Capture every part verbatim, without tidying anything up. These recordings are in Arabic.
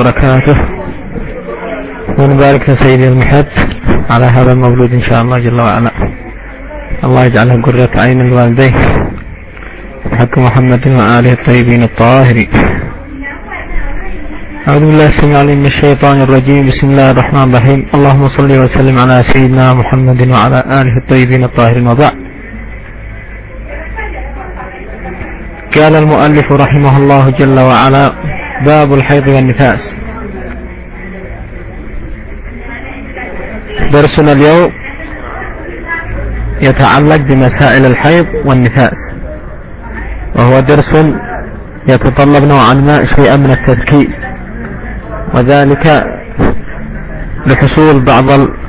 وبركاته، ونبارك لسيدي المحب على هذا المولود إن شاء الله جل وعلا. الله يجعلها قرة عين الوالدين حق محمد وآله الطيبين الطاهرين. أعوذ بالله السميع العليم من الشيطان الرجيم. بسم الله الرحمن الرحيم. اللهم صل وسلم على سيدنا محمد وعلى آله الطيبين الطاهرين، وبعد. قال المؤلف رحمه الله جل وعلا: باب الحيض والنفاس. درسنا اليوم يتعلق بمسائل الحيض والنفاس، وهو درس يتطلب نوعا ما شيئا من التركيز، وذلك لحصول بعض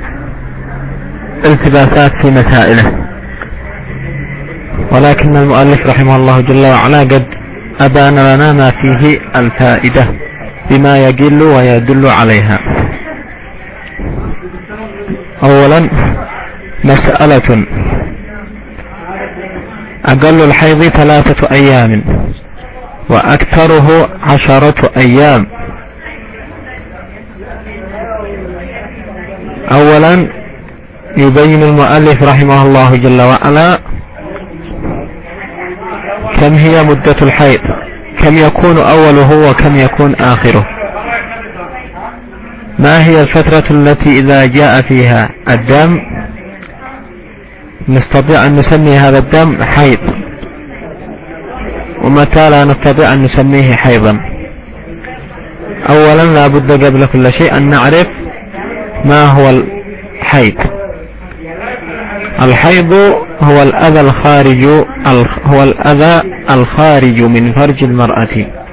الالتباسات في مسائله، ولكن المؤلف رحمه الله جل وعلا قد أبان لنا ما فيه الفائدة بما يقل ويدل عليها. أولا، مسألة: أقل الحيض ثلاثة أيام وأكثره عشرة أيام. أولا، يبين المؤلف رحمه الله جل وعلا كم هي مدة الحيض، كم يكون أوله وكم يكون آخره، ما هي الفترة التي إذا جاء فيها الدم نستطيع أن نسمي هذا الدم حيض، ومتى لا نستطيع أن نسميه حيضا. أولا، لا بد قبل كل شيء أن نعرف ما هو الحيض. الحيض هو الأذى الخارج هو الأذى الخارج من فرج المرأة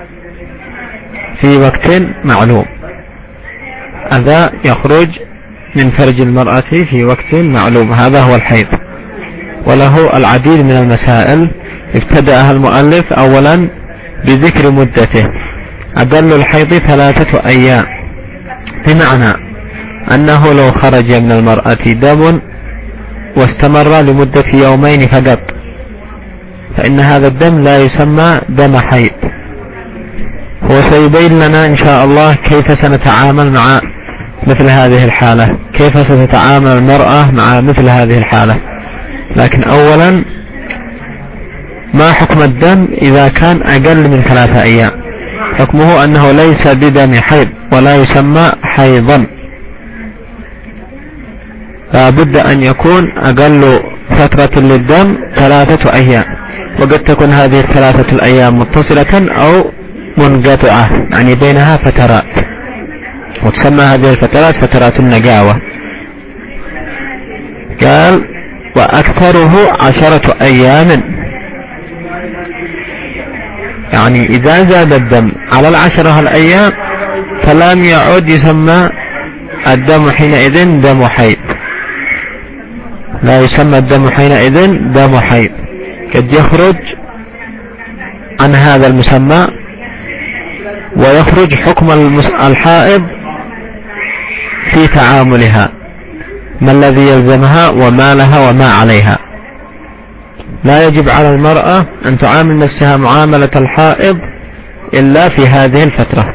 في وقت معلوم. أذى يخرج من فرج المرأة في وقت معلوم، هذا هو الحيض، وله العديد من المسائل ابتدأها المؤلف أولا بذكر مدته. أقل الحيض ثلاثة أيام، بمعنى أنه لو خرج من المرأة دم واستمر لمدة يومين فقط فإن هذا الدم لا يسمى دم حيض. هو سيبين لنا إن شاء الله كيف سنتعامل مع مثل هذه الحالة، كيف ستتعامل المرأة مع مثل هذه الحالة. لكن أولا، ما حكم الدم إذا كان أقل من ثلاثة أيام؟ حكمه أنه ليس بدم حيض ولا يسمى حيضا، لا بد أن يكون أقل فترة للدم ثلاثة أيام، وقد تكون هذه الثلاثة الأيام متصلة أو منقطعة، يعني بينها فترات، وتسمى هذه الفترات فترات النقاوة. قال: وأكثره عشرة أيام، يعني إذا زاد الدم على العشرة الأيام فلم يعد يسمى الدم حينئذ دم حيض، لا يسمى الدم حينئذ دم حيض، قد يخرج عن هذا المسمى ويخرج حكم الحائض في تعاملها، ما الذي يلزمها وما لها وما عليها. لا يجب على المرأة أن تعامل نفسها معاملة الحائض إلا في هذه الفترة،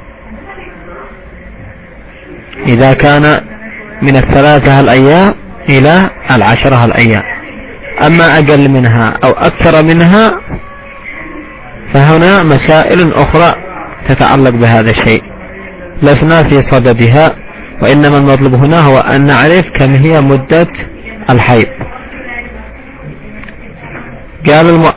إذا كان من الثلاثة الأيام إلى العشرة الأيام. أما أقل منها أو أكثر منها فهنا مسائل أخرى تتعلق بهذا الشيء لسنا في صددها، وإنما المطلوب هنا هو أن نعرف كم هي مدة الحيض. قال الم...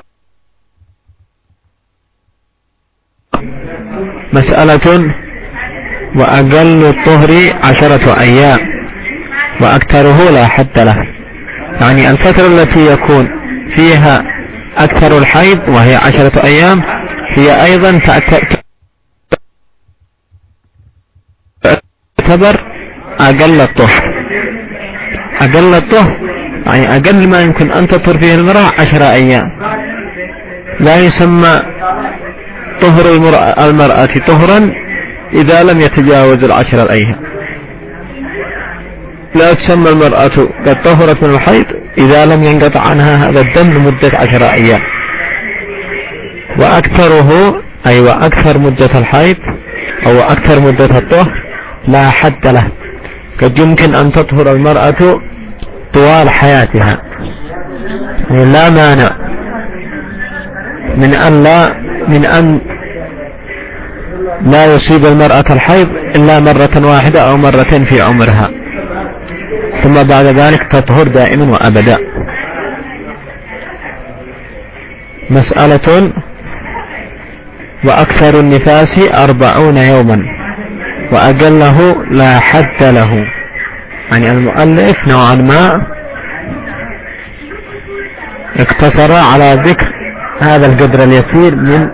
مسألة: وأقل الطهر عشرة أيام وأكثره لا حد له، يعني الفترة التي يكون فيها أكثر الحيض وهي عشرة أيام هي أيضا تعتبر أقل الطهر. أقل الطهر يعني أقل ما يمكن أن تطهر فيه المرأة عشرة أيام، لا يسمى طهر المرأة طهرا إذا لم يتجاوز العشرة الأيام، لا تسمى المرأة قد طهرت من الحيض إذا لم ينقطع عنها هذا الدم لمدة عشرة أيام. وأكثره أيوة أكثر مدة الحيض أو أكثر مدة الطهر لا حد له، قد يمكن أن تطهر المرأة طوال حياتها، يعني لا مانع من أن لا من أن لا يصيب المرأة الحيض إلا مرة واحدة أو مرتين في عمرها، ثم بعد ذلك تطهر دائما وأبدا. مسألة: وأكثر النفاس أربعون يوما وأقله لا حد له. يعني المؤلف نوعا ما اقتصر على ذكر هذا القدر اليسير من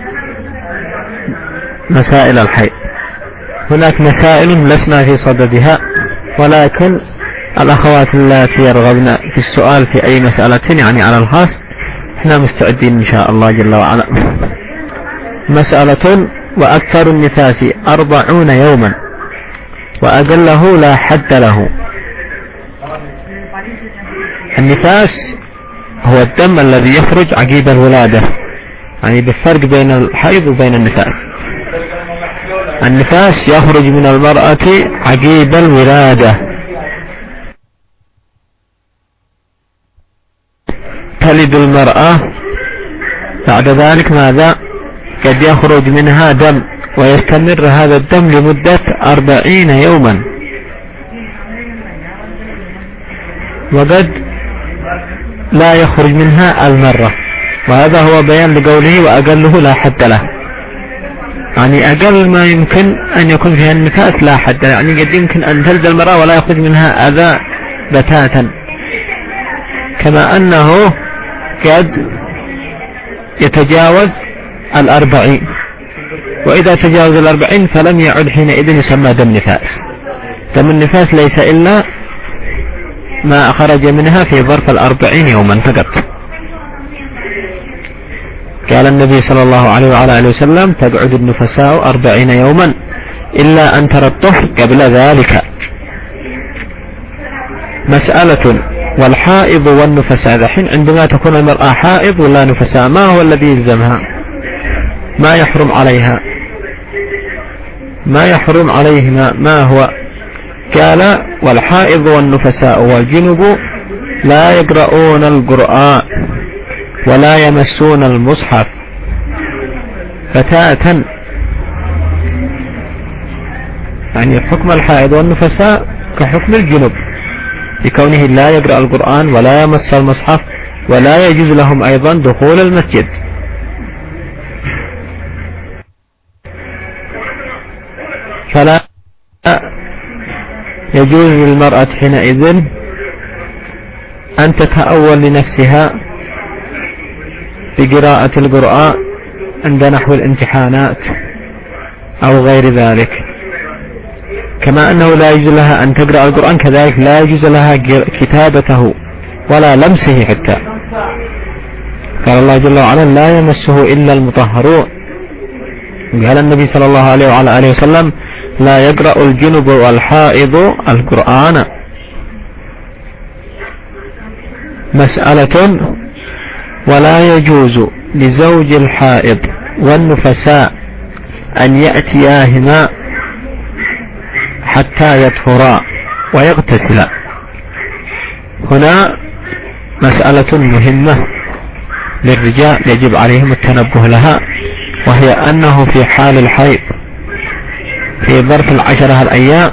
مسائل الحيض. هناك مسائل لسنا في صددها، ولكن الأخوات اللاتي يرغبن في السؤال في أي مسألة يعني على الخاص احنا مستعدين إن شاء الله جل وعلا. مسألة: وأكثر النفاس أربعون يوما وأقله لا حد له. النفاس هو الدم الذي يخرج عقب الولادة، يعني بالفرق بين الحيض وبين النفاس. النفاس يخرج من المرأة عقب الولادة، تلد المرأة، بعد ذلك ماذا؟ قد يخرج منها دم ويستمر هذا الدم لمدة أربعين يوما، وقد لا يخرج منها المرة، وهذا هو بيان لقوله وأقله لا حد له. يعني أقل ما يمكن أن يكون فيها النفاس لا حد له، يعني قد يمكن أن تلد المرأة ولا يخرج منها أذى بتاتا، كما أنه قد يتجاوز الأربعين، وإذا تجاوز الأربعين فلم يعد حينئذ يسمى دم نفاس. دم النفاس ليس إلا ما خرج منها في ظرف الأربعين يوما فقط. قال النبي صلى الله عليه وعلى آله وسلم: تقعد النفساء أربعين يوما إلا أن ترى الطهر قبل ذلك. مسألة: والحائض والنفساء. ذحين عندما تكون المرأة حائض ولا نفساء، ما هو الذي يلزمها؟ ما يحرم عليها؟ ما يحرم عليهما ما هو؟ قال: والحائض والنفساء والجنب لا يقرؤون القرآن ولا يمسون المصحف بتاتا. يعني حكم الحائض والنفساء كحكم الجنب، بكونه لا يقرأ القرآن ولا يمس المصحف، ولا يجوز لهم أيضا دخول المسجد. فلا يجوز للمرأة حينئذ أن تتأول لنفسها بقراءة القرآن عند نحو الامتحانات أو غير ذلك، كما أنه لا يجوز لها أن تقرأ القرآن، كذلك لا يجوز لها كتابته ولا لمسه حتى. قال الله جل وعلا: لا يمسه إلا المطهرون. قال النبي صلى الله عليه وعلى آله وسلم: لا يقرأ الجنب والحائض القرآن. مسألة: ولا يجوز لزوج الحائض والنفساء أن يأتياهما حتى يطهرا ويغتسلا. هنا مسألة مهمة للرجال يجب عليهم التنبه لها، وهي أنه في حال الحيض في ظرف العشرة الأيام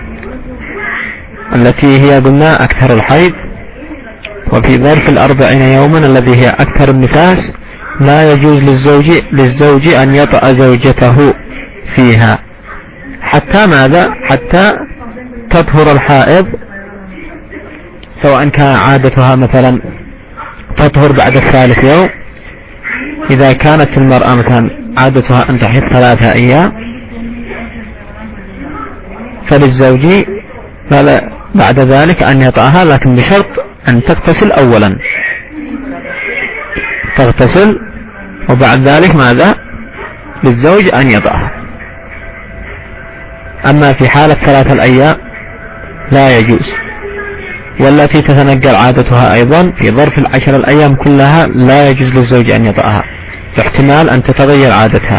التي هي قلنا أكثر الحيض، وفي ظرف الأربعين يوما الذي هي أكثر النفاس، لا يجوز للزوج للزوج أن يطأ زوجته فيها حتى ماذا؟ حتى تطهر الحائض، سواء كان عادتها مثلا تطهر بعد الثالث يوم. إذا كانت المرأة مثلا عادتها أن تحيض ثلاثة أيام فللزوج بعد ذلك أن يطأها، لكن بشرط أن تغتسل أولا، تغتسل وبعد ذلك ماذا؟ للزوج أن يطأها. أما في حالة ثلاثة الأيام لا يجوز. والتي تتنقل عادتها أيضا في ظرف العشر الأيام كلها لا يجوز للزوج أن يطأها. لاحتمال أن تتغير عادتها.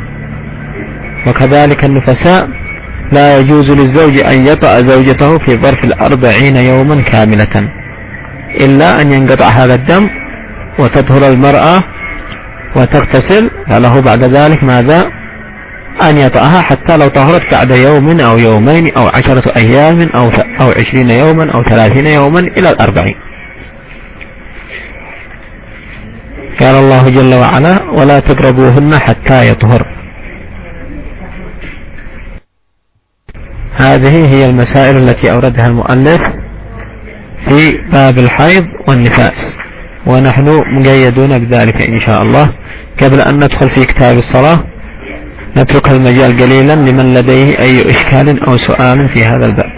وكذلك النفساء لا يجوز للزوج أن يطأ زوجته في ظرف الأربعين يوما كاملة إلا أن ينقطع هذا الدم وتطهر المرأة وتغتسل، فله بعد ذلك ماذا؟ أن يطأها حتى لو طهرت بعد يوم أو يومين أو عشرة أيام أو أو عشرين يوما أو ثلاثين يوما إلى الأربعين. قال الله جل وعلا: ولا تقربوهن حتى يطهر. هذه هي المسائل التي أوردها المؤلف في باب الحيض والنفاس، ونحن مقيدون بذلك إن شاء الله. قبل أن ندخل في كتاب الصلاة نترك المجال قليلا لمن لديه أي إشكال أو سؤال في هذا الباب.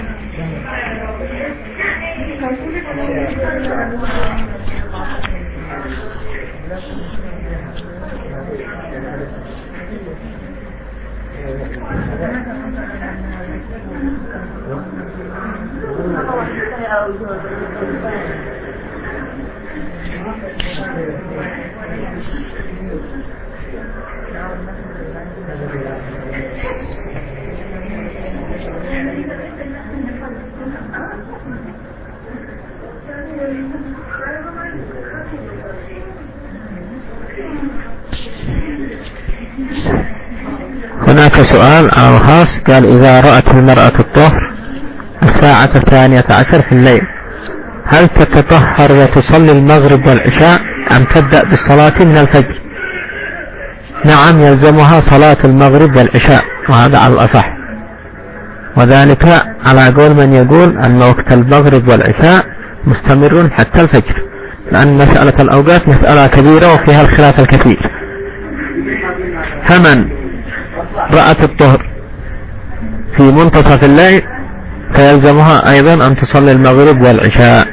هناك سؤال على الخاص، قال: إذا رأت المرأة الطهر الساعة الثانية عشر في الليل هل تتطهر وتصلي المغرب والعشاء أم تبدأ بالصلاة من الفجر؟ نعم، يلزمها صلاة المغرب والعشاء، وهذا على الأصح، وذلك على قول من يقول أن وقت المغرب والعشاء مستمر حتى الفجر، لأن مسألة الأوقات مسألة كبيرة وفيها الخلاف الكثير. فمن رأت الطهر في منتصف الليل فيلزمها أيضا أن تصلي المغرب والعشاء.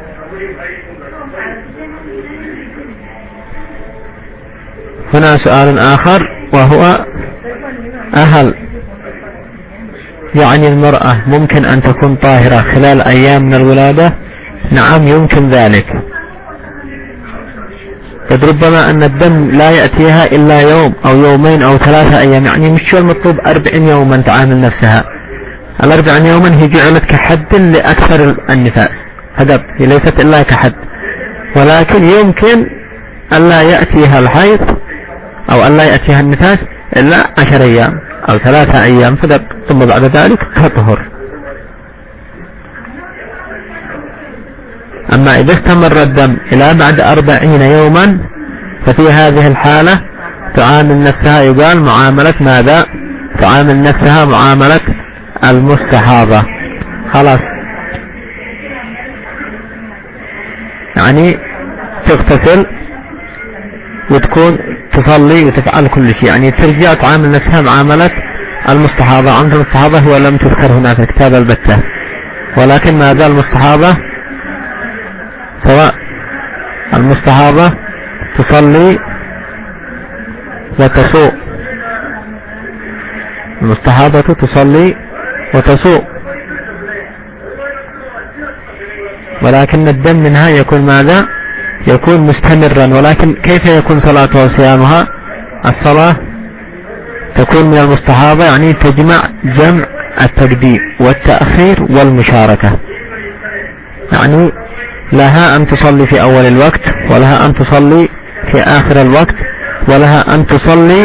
هنا سؤال آخر، وهو: أهل يعني المرأة ممكن أن تكون طاهرة خلال أيام من الولادة؟ نعم، يمكن ذلك، قد ربما أن الدم لا يأتيها إلا يوم أو يومين أو ثلاثة أيام، يعني مش شو المطلوب أربعين يوما تعامل نفسها. الأربعين يوما هي جعلت كحد لأكثر النفاس فقط، هي ليست إلا كحد، ولكن يمكن أن لا يأتيها الحيض أو أن لا يأتيها النفاس إلا عشر أيام أو ثلاثة أيام فقط، ثم بعد ذلك تطهر. أما إذا استمر الدم إلى بعد أربعين يوما ففي هذه الحالة تعامل نفسها، يقال معاملة ماذا؟ تعامل نفسها معاملة المستحاضة، خلاص، يعني تغتسل وتكون تصلي وتفعل كل شيء، يعني ترجع تعامل نفسها معاملة المستحاضة. عند المستحاضة هو لم تذكر هنا في كتاب البتة، ولكن ما زال المستحاضة سواء المستحاضة تصلي وتصوم، المستحاضة تصلي وتصوم، ولكن الدم منها يكون ماذا؟ يكون مستمرا. ولكن كيف يكون صلاتها وصيامها؟ الصلاة تكون من المستحاضة، يعني تجمع جمع التقديم والتأخير والمشاركة، يعني لها أن تصلي في أول الوقت، ولها أن تصلي في آخر الوقت، ولها أن تصلي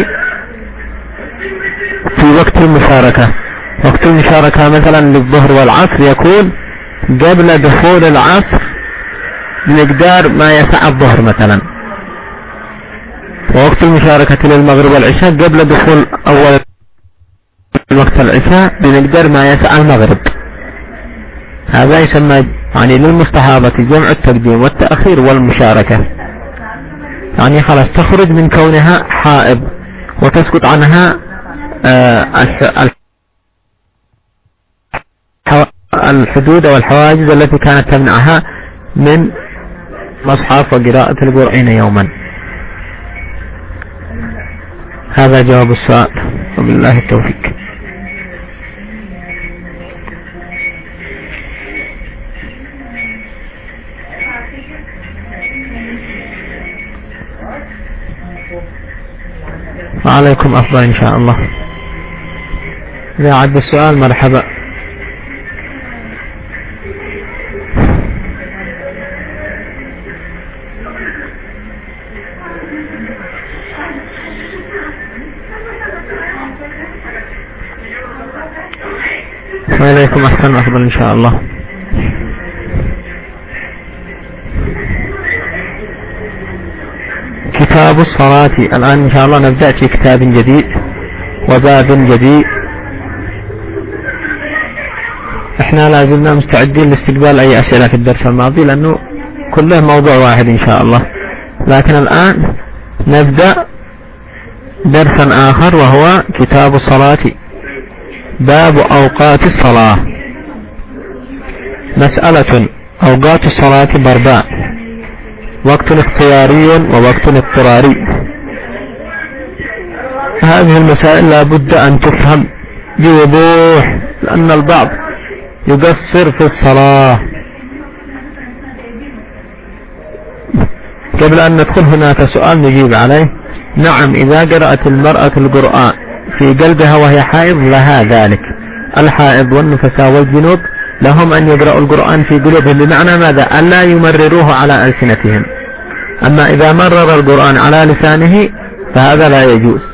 في وقت المشاركة. وقت المشاركة مثلا للظهر والعصر يكون قبل دخول العصر بمقدار ما يسع الظهر مثلا، ووقت المشاركة للمغرب والعشاء قبل دخول أول وقت العشاء بمقدار ما يسع المغرب. هذا يسمى يعني للمستحاضة جمع التقديم والتأخير والمشاركة، يعني خلاص تخرج من كونها حائض وتسقط عنها الحدود والحواجز التي كانت تمنعها من مصحف وقراءة القرآن يوما. هذا جواب السؤال، وبالله التوفيق. وعليكم أفضل إن شاء الله. إذا عد السؤال مرحبا. وعليكم أحسن وأفضل إن شاء الله. كتاب الصلاة. الآن إن شاء الله نبدأ في كتاب جديد وباب جديد. احنا لازلنا مستعدين لاستقبال أي أسئلة في الدرس الماضي لأنه كله موضوع واحد إن شاء الله، لكن الآن نبدأ درسا آخر وهو كتاب الصلاة، باب أوقات الصلاة. مسألة: أوقات الصلاة ضربان: وقت اختياري ووقت اضطراري. هذه المسائل لا بد أن تفهم بوضوح، لأن البعض يقصر في الصلاة. قبل أن ندخل هناك سؤال نجيب عليه. نعم، إذا قرأت المرأة القرآن في قلبها وهي حائض لها ذلك. الحائض والنفساء والجنوب لهم أن يقرأوا القرآن في قلوبهم، بمعنى ماذا؟ أن لا يمرروه على ألسنتهم. أما إذا مرر القرآن على لسانه فهذا لا يجوز.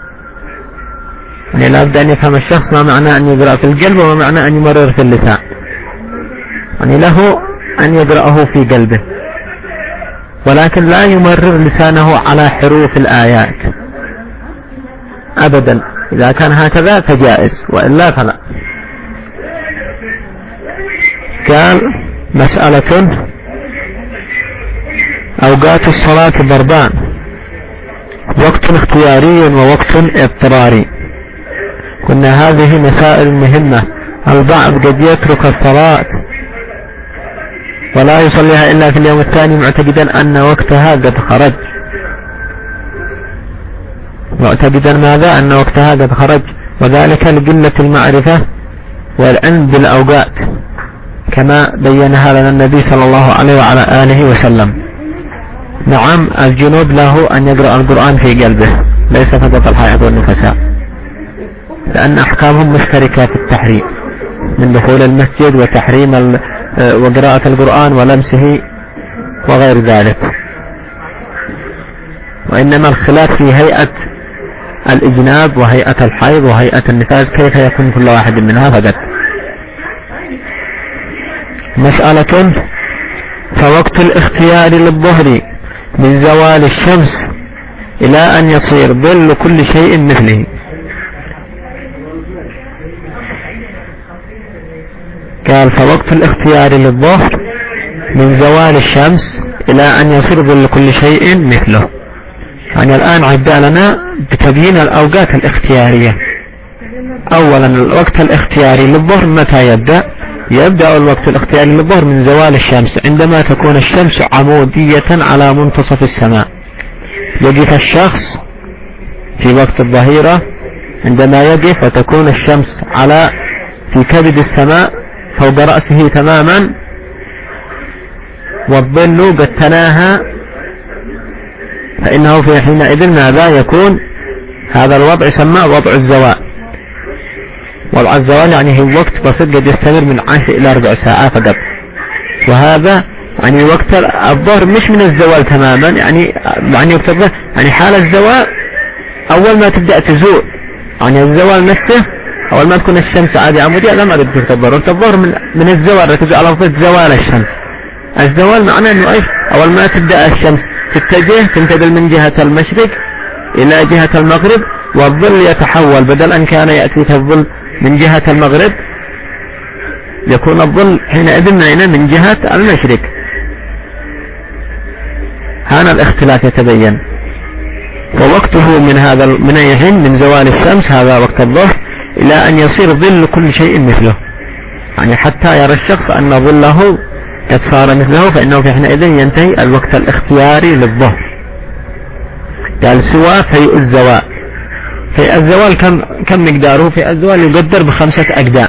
يعني لا بد أن يفهم الشخص ما معنى أن يقرأ في القلب وما معنى أن يمرر في اللسان. يعني له أن يقرأه في قلبه، ولكن لا يمرر لسانه على حروف الآيات أبدا. إذا كان هكذا فجائز، وإلا فلا. قال: مسألة: أوقات الصلاة ضربان: وقت اختياري ووقت اضطراري. قلنا هذه مسائل مهمة. البعض قد يترك الصلاة ولا يصليها إلا في اليوم الثاني معتقدا أن وقتها قد خرج، معتقدا ماذا؟ أن وقتها قد خرج، وذلك لقلة المعرفة والعلم بالأوقات، كما بينها لنا النبي صلى الله عليه وعلى آله وسلم. نعم، الجنوب له أن يقرأ القرآن في قلبه، ليس فقط الحائض والنفساء، لأن أحكامهم مشتركة في التحريم، من دخول المسجد وتحريم وقراءة القرآن ولمسه وغير ذلك. وإنما الخلاف في هيئة الإجناب وهيئة الحيض وهيئة النفاس، كيف يكون كل واحد منها فقط. مسألة: فوقت الاختيار للظهر من زوال الشمس إلى أن يصير ظل كل شيء مثله. قال: فوقت الاختيار للظهر من زوال الشمس إلى أن يصير ظل كل شيء مثله. يعني الآن عدى لنا بتبيين الأوقات الاختيارية. أولا، الوقت الاختياري للظهر متى يبدأ؟ يبدأ الوقت الاختياري للظهر من زوال الشمس، عندما تكون الشمس عمودية على منتصف السماء. يقف الشخص في وقت الظهيرة، عندما يقف وتكون الشمس على في كبد السماء فوق رأسه تماما، والظل قد تناهى، فإنه في حينئذ ماذا يكون؟ هذا الوضع يسمى وضع الزوال. وضع الزوال يعني هو وقت بسيط قد يستمر من عشر إلى أربع ساعات فقط. وهذا يعني وقت الظهر مش من الزوال تماما، يعني يعني وقت الظهر يعني حال الزوال أول ما تبدأ تزول، يعني الزوال نفسه أول ما تكون الشمس عادي عمودية لا ما تبدأ الظهر. وقت الظهر من, من الزوال، ركزوا على لفظ زوال الشمس. الزوال معناه أنه أي أول ما تبدأ الشمس تتجه تنتقل من جهة المشرق إلى جهة المغرب، والظل يتحول، بدل أن كان يأتيك الظل من جهة المغرب يكون الظل حينئذ من جهة المشرق. هنا الاختلاف يتبين. ووقته من هذا من أي حين؟ من زوال الشمس، هذا وقت الظهر، إلى أن يصير ظل كل شيء مثله، يعني حتى يرى الشخص أن ظله قد صار مثله، فإنه في حينئذ ينتهي الوقت الاختياري للظهر. قال: سوى فيء الزوال. فيء الزوال كم كم مقداره؟ فيء الزوال يقدر بخمسة أقدام،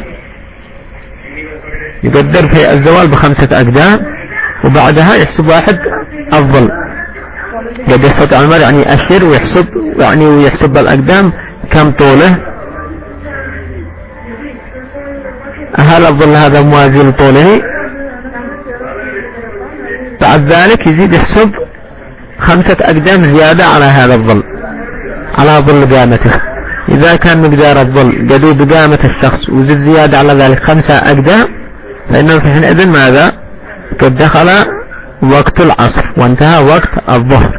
يقدر فيء الزوال بخمسة أقدام، وبعدها يحسب واحد الظل. قد يستطيع المرء يعني يأشر ويحسب يعني ويحسب الأقدام كم طوله، هل الظل هذا موازي لطوله؟ بعد ذلك يزيد يحسب خمسة أقدام زيادة على هذا الظل، على ظل قامته. إذا كان مقدار الظل قدود قامة الشخص وزيد زيادة على ذلك خمسة أقدام، فإنه في حينئذ ماذا؟ قد دخل وقت العصر وانتهى وقت الظهر.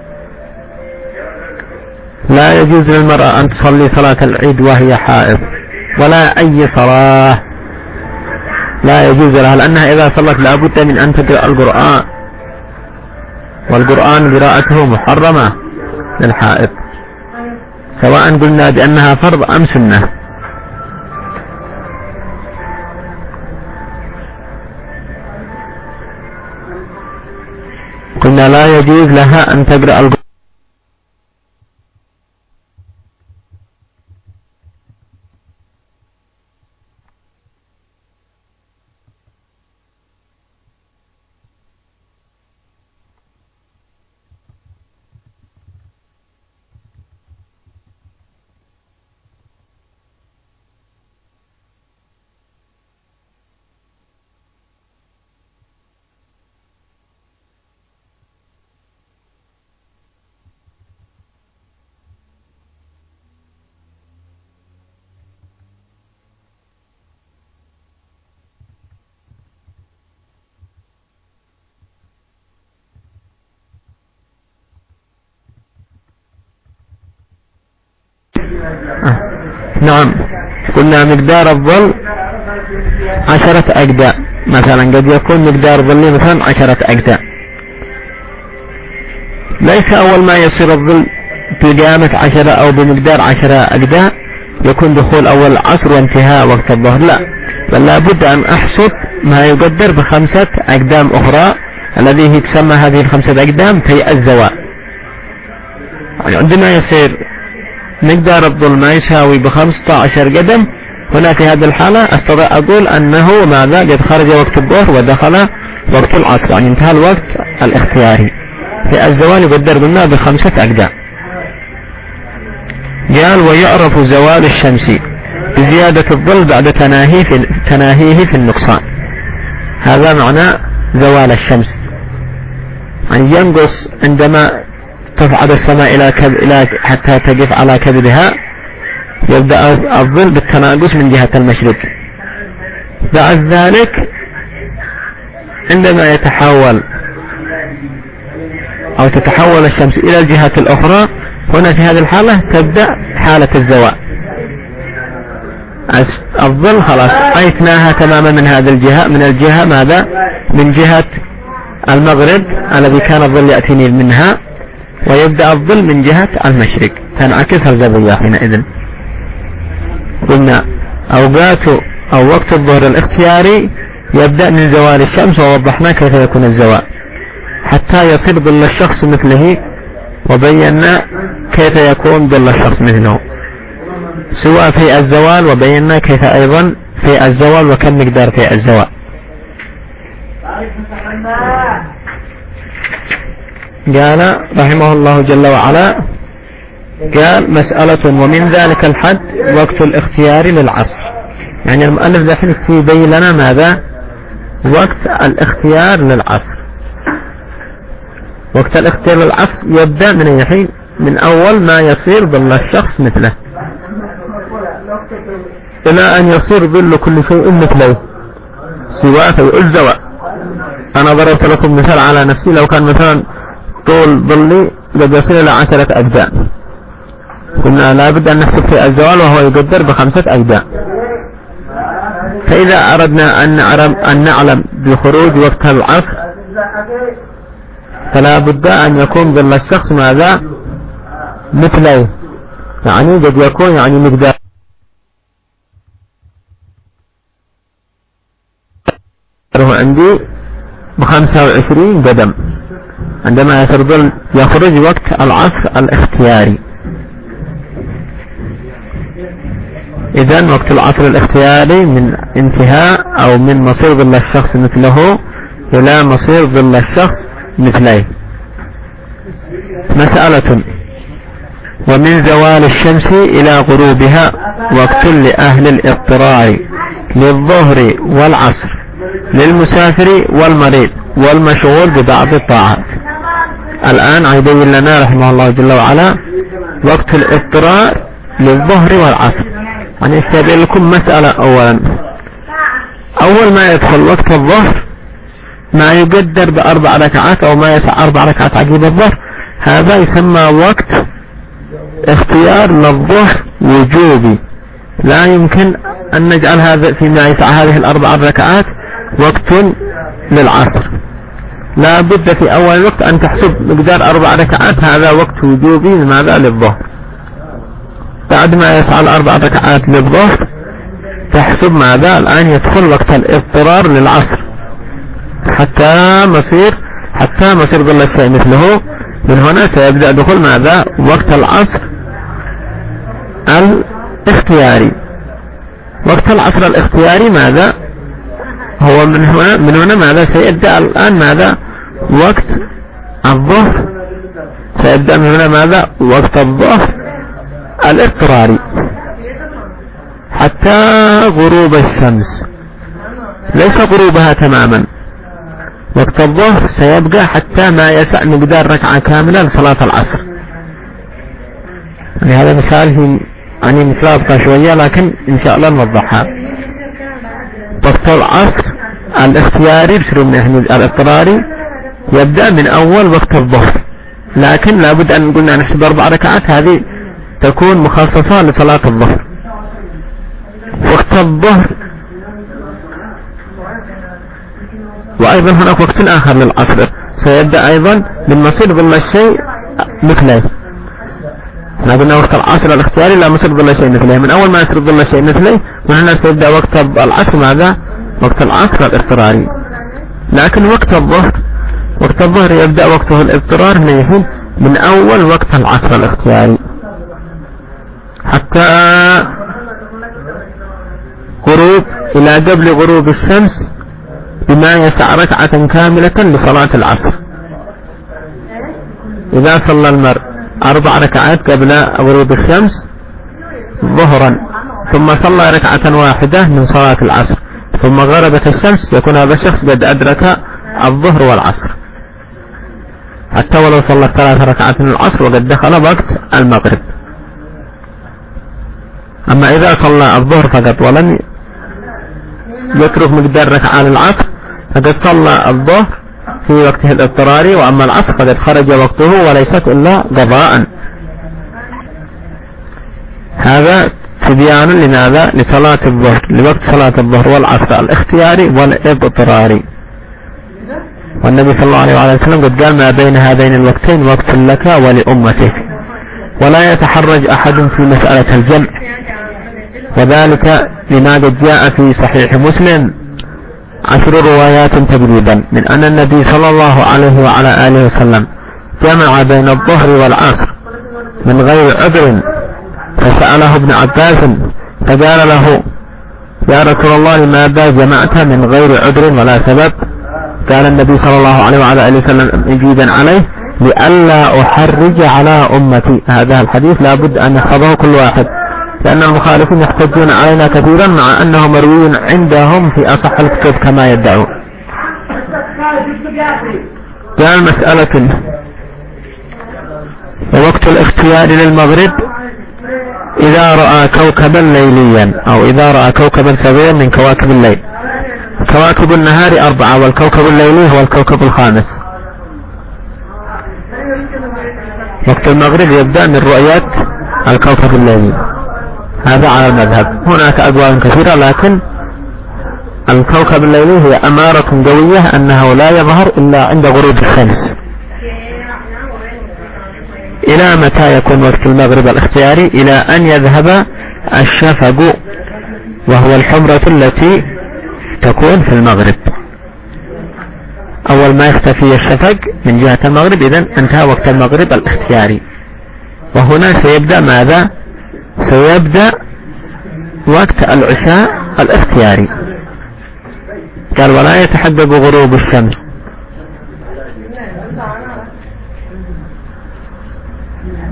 لا يجوز للمرأة أن تصلي صلاة العيد وهي حائض، ولا أي صلاة لا يجوز لها، لأنها إذا صلت لابد من أن تقرأ القرآن، والقرآن قراءته محرمة للحائض، سواء قلنا بأنها فرض أم سنة. قلنا لا يجوز لها أن تقرأ القرآن. نعم، قلنا مقدار الظل عشرة أقداء مثلا، قد يكون مقدار ظلي مثلا عشرة أقداء. ليس أول ما يصير الظل بقامة عشرة أو بمقدار عشرة أقداء يكون دخول أول العصر وانتهاء وقت الظهر، لا، بل لابد أن أحسب ما يقدر بخمسة أقدام أخرى، الذي هي تسمى هذه الخمسة أقدام في الزوال. يعني عندما يصير مقدار الظل ما يساوي بخمسة عشر قدم، هنا في هذه الحالة أستطيع أقول أنه ماذا؟ قد خرج وقت الظهر ودخل وقت العصر، يعني انتهى الوقت الاختياري. في الزوال يقدر قلنا بخمسة أقدام. قال ويعرف زوال الشمس بزيادة الظل بعد تناهيه في, تناهيه في النقصان. هذا معنى زوال الشمس، يعني ينقص عندما تصعد السماء إلى كب... إلى حتى تقف على كبدها، يبدأ الظل بالتناقص من جهة المشرق. بعد ذلك عندما يتحول أو تتحول الشمس إلى الجهة الأخرى، هنا في هذه الحالة تبدأ حالة الزوال. الظل خلاص أيتناها تماما من هذه الجهة، من الجهة ماذا؟ من جهة المغرب الذي كان الظل يأتيني منها، ويبدأ الظل من جهة المشرق، تنعكس القضية حينئذ. قلنا أوقات أو وقت الظهر الاختياري يبدأ من زوال الشمس، ووضحنا كيف يكون الزوال حتى يصير ظل الشخص مثله، وبينا كيف يكون ظل الشخص مثله سواء في الزوال، وبينا كيف أيضا في الزوال وكم مقدار في الزوال. قال رحمه الله جل وعلا، قال مسألة ومن ذلك الحد وقت الاختيار للعصر. يعني المؤلف دحين يبين لنا ماذا؟ وقت الاختيار للعصر. وقت الاختيار للعصر يبدأ من أي حين؟ من أول ما يصير ظل الشخص مثله إلى أن يصير ظل كل شيء مثله سواء في الزواء. أنا ضربت لكم مثال على نفسي، لو كان مثلا طول ظلي قد يصل إلى عشرة أجزاء، قلنا لابد أن نحسب في الزوال وهو يقدر بخمسة أجزاء. فإذا أردنا أن نعلم, أن نعلم بخروج وقت العصر، فلا بد أن يكون ظل الشخص ماذا؟ مثله، يعني قد يكون يعني مقدار عندي بخمسة وعشرين قدم عندما يصير ظل يخرج وقت العصر الاختياري. إذن وقت العصر الاختياري من انتهاء أو من مصير ظل الشخص مثله إلى مصير ظل الشخص مثله. مسألة: ومن زوال الشمس إلى غروبها وقت لأهل الاضطرار للظهر والعصر للمسافر والمريض والمشغول ببعض الطاعات. الآن يبين لنا رحمه الله جل وعلا وقت الاضطرار للظهر والعصر. يعني سأبين لكم مسألة. أولا أول ما يدخل وقت الظهر ما يقدر بأربع ركعات أو ما يسع أربع ركعات عقب الظهر، هذا يسمى وقت اختيار للظهر وجوبي، لا يمكن أن نجعل هذا فيما يسع هذه الأربع ركعات وقت للعصر. لا بد في أول الوقت أن تحسب مقدار أربع ركعات هذا وقت وجوبي لماذا؟ للظهر. بعد ما يسع الأربع ركعات للظهر تحسب ماذا؟ الآن يدخل وقت الاضطرار للعصر حتى مصير حتى مصير ظل الشيء مثله. من هنا سيبدأ دخول ماذا؟ وقت العصر الاختياري. وقت العصر الاختياري ماذا هو؟ من هنا من هنا ماذا سيبدأ الآن؟ ماذا؟ وقت الظهر. سيبدأ من هنا ماذا؟ وقت الظهر الاضطراري حتى غروب الشمس، ليس غروبها تماما. وقت الظهر سيبقى حتى ما يسع مقدار ركعة كاملة لصلاة العصر. يعني هذا مثال في يعني مثال أبقى شوية لكن إن شاء الله نوضحها. وقت العصر الاختياري بشرو من الاضطراري يبدأ من أول وقت الظهر، لكن لابد أن قلنا نحسب أربع ركعات هذه تكون مخصصة لصلاة الظهر. وقت الظهر وأيضا هناك وقت آخر للعصر سيبدأ أيضا من مصير ظل الشيء مثله. احنا قلنا وقت العصر الاختياري لا مصير ظل الشيء مثله، من أول ما يصير ظل الشيء مثله من هنا سيبدأ وقت العصر ماذا؟ وقت العصر الاضطراري. لكن وقت الظهر وقت الظهر يبدأ وقته الاضطرار هنا من أول وقت العصر الاختياري حتى غروب إلى قبل غروب الشمس بما يسع ركعة كاملة لصلاة العصر. إذا صلى المرء أربع ركعات قبل غروب الشمس ظهرا ثم صلى ركعة واحدة من صلاة العصر ثم غربت الشمس يكون هذا الشخص قد أدرك الظهر والعصر، حتى ولو صلى ثلاث ركعات من العصر وقد دخل وقت المغرب. أما إذا صلى الظهر فقط ولم يترك مقدار ركعة للعصر فقد صلى الظهر في وقته الاضطراري، وأما العصر فقد خرج وقته وليست إلا قضاء. هذا تبيان لماذا؟ لصلاة الظهر، لوقت صلاة الظهر والعصر الاختياري والاضطراري. والنبي صلى الله عليه وسلم قد قال ما بين هذين الوقتين وقت لك ولأمتك، ولا يتحرج أحد في مسألة الجمع، وذلك لما قد جاء في صحيح مسلم عشر روايات تقريبا من أن النبي صلى الله عليه وعلى آله وسلم جمع بين الظهر والعصر من غير عذر، فسأله ابن عباس فقال له يا رسول الله لماذا جمعت من غير عذر ولا سبب؟ قال النبي صلى الله عليه وعلى آله وسلم مجيبا عليه لئلا أحرج على أمتي. هذا الحديث لابد أن يحفظه كل واحد، لأن المخالفين يحتجون علينا كثيرا مع أنه مروي عندهم في أصح الكتب كما يدعون. قال مسألة: ووقت الاختيار للمغرب إذا رأى كوكبا ليليا أو إذا رأى كوكبا صغيرا من كواكب الليل. كواكب النهار أربعة والكوكب الليلي هو الكوكب الخامس. وقت المغرب يبدأ من رؤية الكوكب الليلي، هذا على المذهب. هناك أقوال كثيرة لكن الكوكب الليلي هي أمارة قوية أنه لا يظهر إلا عند غروب الشمس. إلى متى يكون وقت المغرب الاختياري؟ إلى أن يذهب الشفق وهو الحمرة التي تكون في المغرب. أول ما يختفي الشفق من جهة المغرب إذن انتهى وقت المغرب الاختياري. وهنا سيبدأ ماذا؟ سيبدأ وقت العشاء الاختياري. قال ولا يتحقق غروب الشمس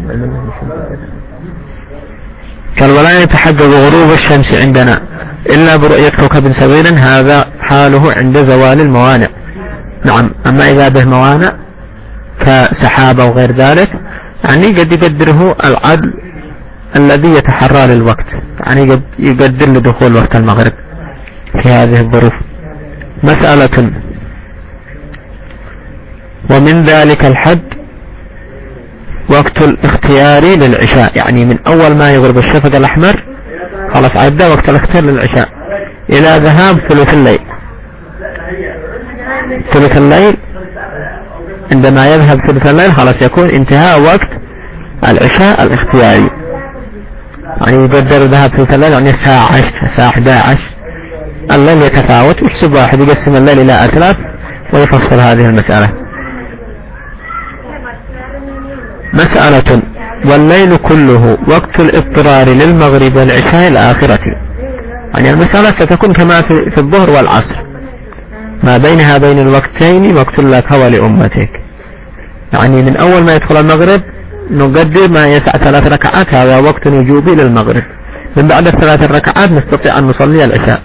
قال ولا يتحقق غروب الشمس عندنا إلا برؤية كوكب صغير، هذا حاله عند زوال الموانع. نعم، أما إذا به موانع كسحابة وغير ذلك يعني قد يقدره العدل الذي يتحرى للوقت، يعني قد يقدر لدخول وقت المغرب في هذه الظروف. مسألة. ومن ذلك الحد وقت الاختياري للعشاء، يعني من أول ما يغرب الشفق الأحمر خلاص عدى وقت الاختيار للعشاء إلى ذهاب ثلث الليل. ثلث الليل عندما يذهب ثلث الليل خلاص يكون انتهاء وقت العشاء الاختياري، يعني يقدر ذهاب ثلث الليل يعني الساعة عشر الساعة أحد عشر. الليل يتفاوت، يحسب واحد يقسم الليل إلى أثلاث ويفصل هذه المسألة. مسألة. والليل كله وقت الاضطرار للمغرب والعشاء الآخرة، يعني المسألة ستكون كما في الظهر والعصر، ما بينها بين الوقتين وقت لك ولأمتك، يعني من أول ما يدخل المغرب نقدر ما يسع ثلاث ركعات، هذا وقت وجوبي للمغرب. من بعد الثلاث الركعات نستطيع أن نصلي العشاء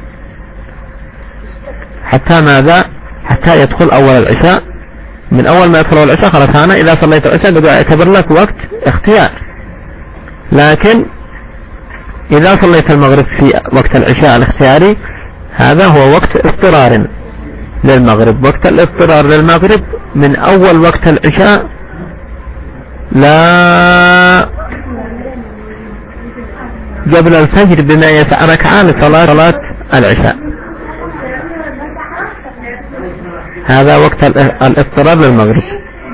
حتى ماذا؟ حتى يدخل أول العشاء. من أول ما يدخل العشاء خلاص أنا إذا صليت العشاء قد يعتبر لك وقت اختيار. لكن إذا صليت المغرب في وقت العشاء الاختياري هذا هو وقت اضطرار للمغرب. وقت الاضطرار للمغرب من أول وقت العشاء لا قبل الفجر بما يسع ركعة لصلاة صلاة العشاء، هذا وقت الاضطرار للمغرب.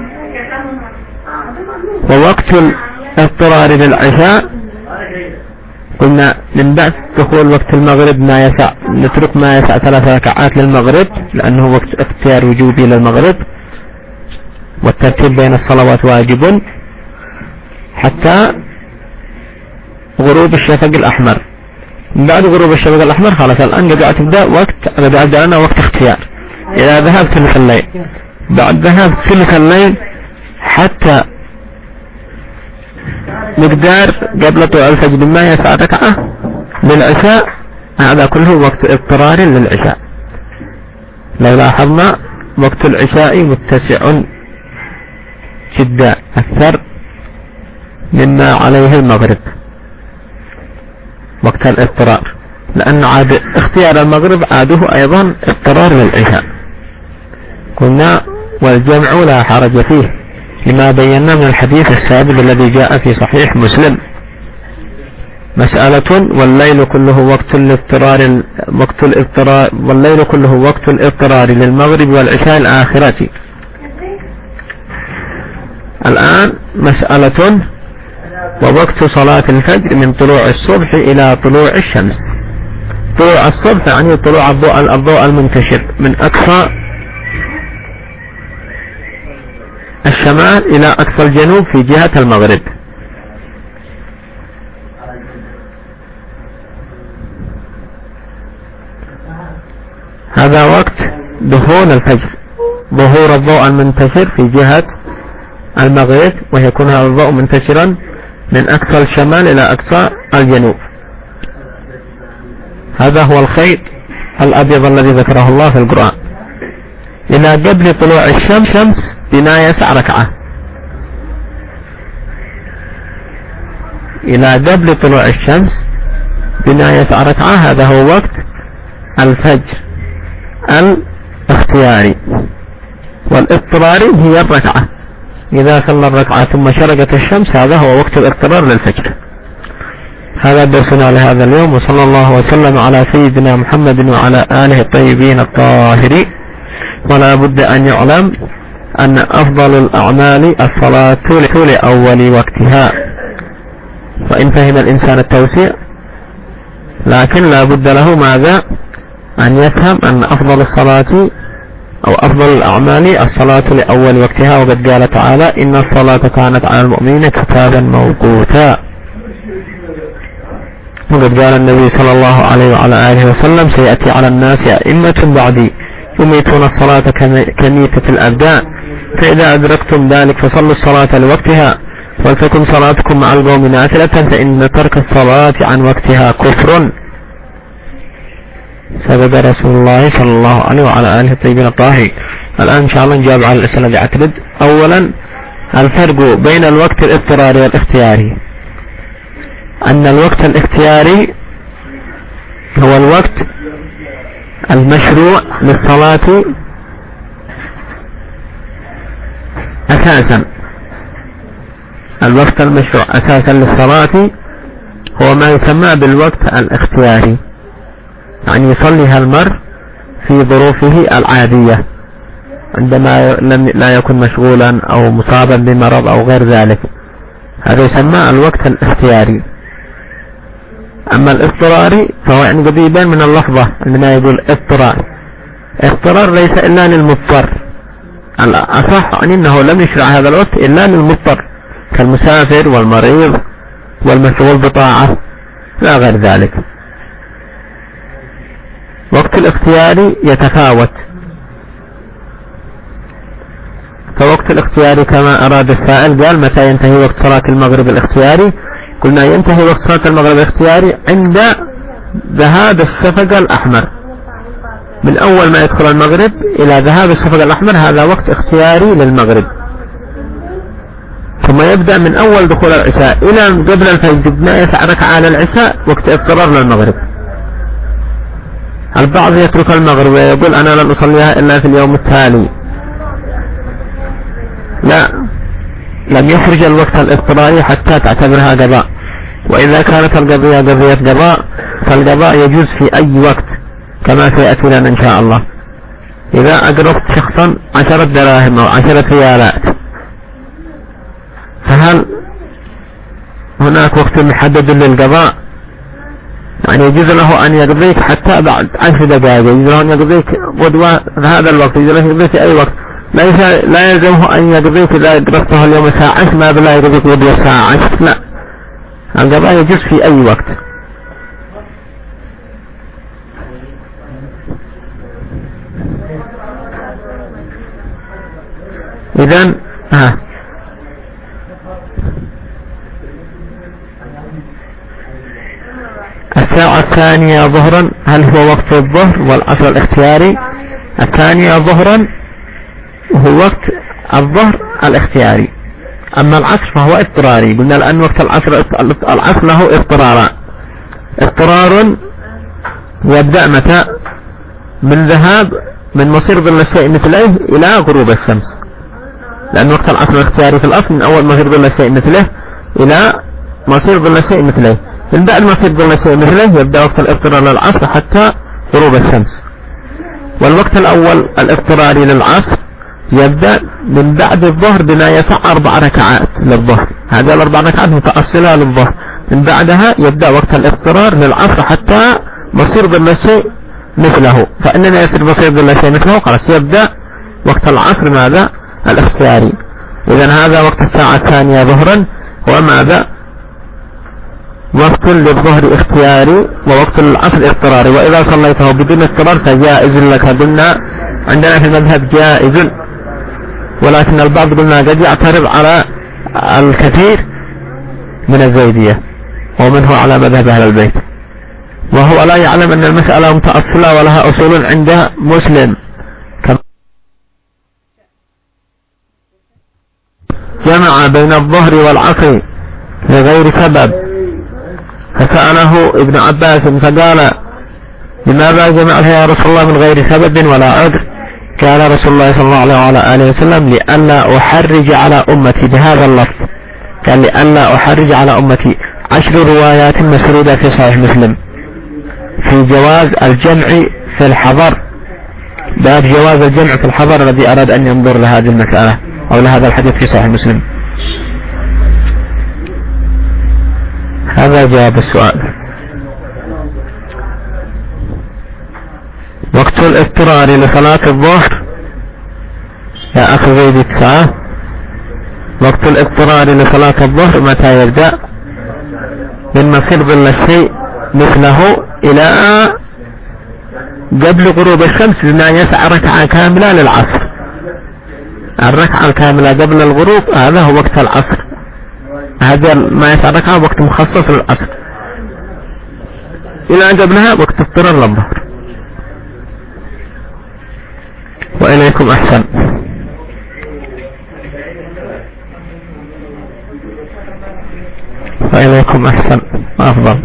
ووقت الاضطرار للعشاء قلنا من بعد دخول وقت المغرب ما يسع، نترك ما يسع ثلاث ركعات للمغرب لأنه وقت اختيار وجوبي للمغرب، والترتيب بين الصلوات واجب حتى غروب الشفق الأحمر. من بعد غروب الشفق الأحمر خلاص الآن قد تبدأ وقت قد يبدأ لنا وقت اختيار إذا ذهب ثلث الليل. بعد ذهاب ثلث الليل حتى مقدار قبل طلوع الفجر ما يسع ركعة للعشاء، هذا كله وقت اضطرار للعشاء. لو لاحظنا وقت العشاء متسع جدا أكثر مما عليه المغرب وقت الاضطرار، لأن عاد اختيار المغرب عاده أيضا اضطرار للعشاء. قلنا والجمع لا حرج فيه لما بينا من الحديث السابق الذي جاء في صحيح مسلم. مسألة. والليل كله وقت الاضطرار وقت الاضطرار والليل كله وقت الاضطرار للمغرب والعشاء الآخرة. الآن مسألة. ووقت صلاة الفجر من طلوع الصبح إلى طلوع الشمس. طلوع الصبح يعني طلوع الضوء الضوء المنتشر من أقصى الشمال إلى أقصى الجنوب في جهة المغرب. هذا وقت دخول الفجر، ظهور الضوء المنتشر في جهة المغرب، ويكون هذا الضوء منتشرا من أقصى الشمال إلى أقصى الجنوب. هذا هو الخيط الأبيض الذي ذكره الله في القرآن. إلى قبل طلوع الشمس شمس بما يسع ركعة، إلى قبل طلوع الشمس بما يسع ركعة، هذا هو وقت الفجر الاختياري. والاضطراري هي الركعة، إذا صلى الركعة ثم شرقت الشمس هذا هو وقت الاضطرار للفجر. هذا درسنا لهذا اليوم، وصلى الله وسلم على سيدنا محمد وعلى آله الطيبين الطاهرين. ولا بد أن يعلم أن أفضل الأعمال الصلاة لأول وقتها، فإن فهم الإنسان التوسيع لكن لا بد له ماذا؟ أن يفهم أن أفضل الصلاة أو أفضل الأعمال الصلاة لأول وقتها. وقد قال تعالى إن الصلاة كانت على المؤمنين كتابا موقوتا. وقد قال النبي صلى الله عليه وعلى آله وسلم سيأتي على الناس أئمة بعدي يميتون الصلاة كميتة الأبدان، فإذا أدركتم ذلك فصلوا الصلاة لوقتها ولتكن صلاتكم مع القوم نافلة فإن ترك الصلاة عن وقتها كفر. سبب رسول الله صلى الله عليه وعلى آله الطيبين الطاهرين. الآن إن شاء الله نجاوب على الأسئلة اللي اعتمد. أولا، الفرق بين الوقت الاضطراري والاختياري. أن الوقت الاختياري هو الوقت المشروع للصلاة أساسا. الوقت المشروع أساسا للصلاة هو ما يسمى بالوقت الاختياري، يعني يصليها المرء في ظروفه العادية عندما لم لا يكون مشغولا أو مصابا بمرض أو غير ذلك، هذا يسمى الوقت الاختياري. أما الاضطراري فهو يعني قريبا من اللفظة عندما يقول اضطرار. اضطرار ليس إلا للمضطر، الأصح يعني أنه لم يشرع هذا الوقت إلا للمضطر كالمسافر والمريض والمشغول بطاعة لا غير ذلك. وقت الاختياري يتفاوت، فوقت الاختياري كما أراد السائل قال متى ينتهي وقت صلاة المغرب الاختياري؟ قلنا ينتهي وقت صلاة المغرب الاختياري عند ذهاب الشفق الأحمر. من أول ما يدخل المغرب إلى ذهاب الشفق الأحمر هذا وقت اختياري للمغرب، ثم يبدأ من أول دخول العشاء إلى قبل الفجر ما يسع ركعة للعشاء وقت اضطرار للمغرب. البعض يترك المغرب ويقول أنا لن أصليها إلا في اليوم التالي. لا، لم يخرج الوقت الاضطراري حتى تعتبرها قضاء. وإذا كانت القضية قضية قضاء فالقضاء يجوز في أي وقت كما سيأتي لنا إن شاء الله. إذا أقرضت شخصا عشرة دراهم أو عشرة ريالات فهل هناك وقت محدد للقضاء؟ يعني يجوز له أن يقضيك حتى بعد عشر دقائق، يجوز له أن يقضيك غدوة في هذا الوقت، يجوز له أن يقضيك في أي وقت، لا يلزمه أن يقضيك إذا قرضته اليوم الساعة عشر ما بلا يقضيك غدوة الساعة عشر، لا، القضاء يجوز في أي وقت. إذن ها الساعة الثانية ظهرا هل هو وقت الظهر والعصر الاختياري؟ الثانية ظهرا هو وقت الظهر الاختياري، أما العصر فهو اضطراري. قلنا لأن وقت العصر العصر له اضطرارا. اضطرار يبدأ متى؟ من ذهاب من مصير ظل الشيء مثله إلى غروب الشمس، لأن وقت العصر الاختياري في الأصل من أول مصير ظل الشيء مثله إلى مصير ظل الشيء مثله. من بعد مصير ظل الشيء مثله يبدأ وقت الاضطرار للعصر حتى غروب الشمس. والوقت الأول الاضطراري للعصر يبدأ من بعد الظهر بما يسع أربع ركعات للظهر، هذه الأربع ركعات متأصلة للظهر. من بعدها يبدأ وقت الاضطرار للعصر حتى مصير ظل الشيء مثله، فإننا يصير مصير ظل الشيء مثله خلاص يبدأ وقت العصر ماذا؟ الاختياري. إذن هذا وقت الساعة الثانية ظهرا وماذا؟ وقت للظهر اختياري ووقت للعصر اضطراري. وإذا صليته بدون اضطرار فجائز لك. قلنا عندنا في المذهب جائز، ولكن البعض قلنا قد يعترض على الكثير من الزيدية ومنه على مذهب أهل البيت، وهو لا يعلم أن المسألة متأصلة ولها أصول عند مسلم. جمع بين الظهر والعصر لغير سبب، فسأله ابن عباس فقال لماذا جمعها يا رسول الله من غير سبب ولا عذر؟ قال رسول الله صلى الله عليه وعلى آله وسلم لئلا أحرج على أمتي بهذا اللفظ، قال لئلا أحرج على أمتي. عشر روايات مسرودة في صحيح مسلم في جواز الجمع في الحضر، باب جواز الجمع في الحضر الذي أراد أن ينظر لهذه المسألة أو لهذا الحديث في صحيح مسلم. هذا جواب السؤال. وقت الاضطرار لصلاة الظهر يا أخي غيبي تسعة. وقت الاضطرار لصلاة الظهر متى يبدأ؟ من مصير ظل الشيء مثله إلى قبل غروب الشمس بما يسع ركعة كاملة للعصر. الركعة الكاملة قبل الغروب هذا هو وقت العصر. هذا ما يتحركها وقت مخصص للعصر، إلى أن جبناها وقت اضطرار للظهر. وإليكم أحسن. وإليكم أحسن وأفضل.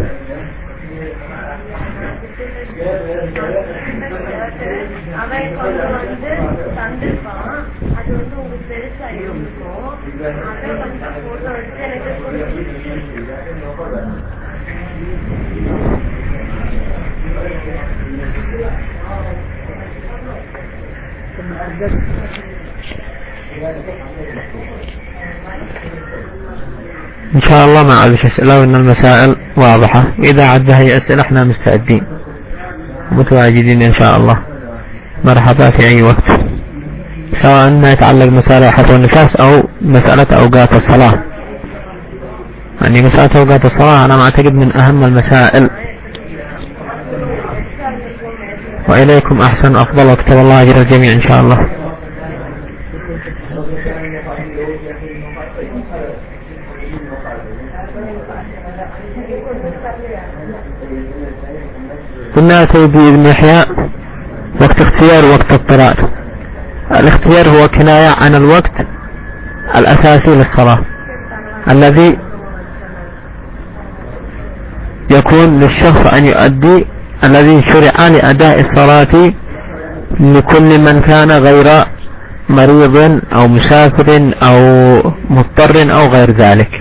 إن شاء الله ما عادش أسئلة، وإن المسائل واضحة. إذا عاد هي أسئلة احنا مستعدين متواجدين إن شاء الله. مرحبا في أي وقت، سواء ما يتعلق مسألة حفظ النفاس أو مسألة أوقات الصلاة. يعني مسألة أوقات الصلاة أنا أعتقد من أهم المسائل. وإليكم أحسن أفضل، وكتب الله أجر الجميع إن شاء الله. قلنا في ابن يحيى وقت اختيار وقت اضطرار. الاختيار هو كناية عن الوقت الأساسي للصلاة الذي يكون للشخص أن يؤدي، الذي شرع لأداء الصلاة لكل من كان غير مريض أو مسافر أو مضطر أو غير ذلك.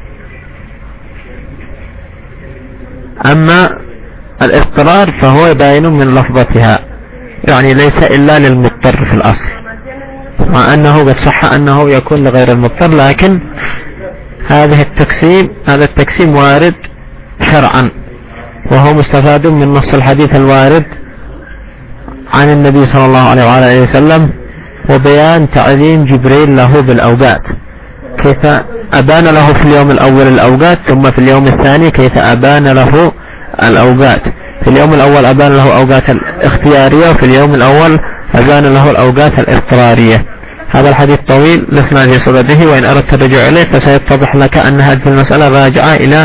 أما الاضطرار فهو باين من لفظتها، يعني ليس إلا للمضطر في الأصل، مع أنه قد صح أنه يكون لغير المضطر، لكن هذه التقسيم هذا التقسيم وارد شرعا، وهو مستفاد من نص الحديث الوارد عن النبي صلى الله عليه وعلى آله وسلم، وبيان تعليم جبريل له بالأوقات، كيف أبان له في اليوم الأول الأوقات، ثم في اليوم الثاني كيف أبان له الأوقات. في اليوم الأول أبان له أوقات الاختيارية، وفي اليوم الأول أبان له الأوقات الاضطرارية. هذا الحديث طويل لسنا في صدده، وإن أردت الرجوع إليه فسيتضح لك أن هذه المسألة راجعة إلى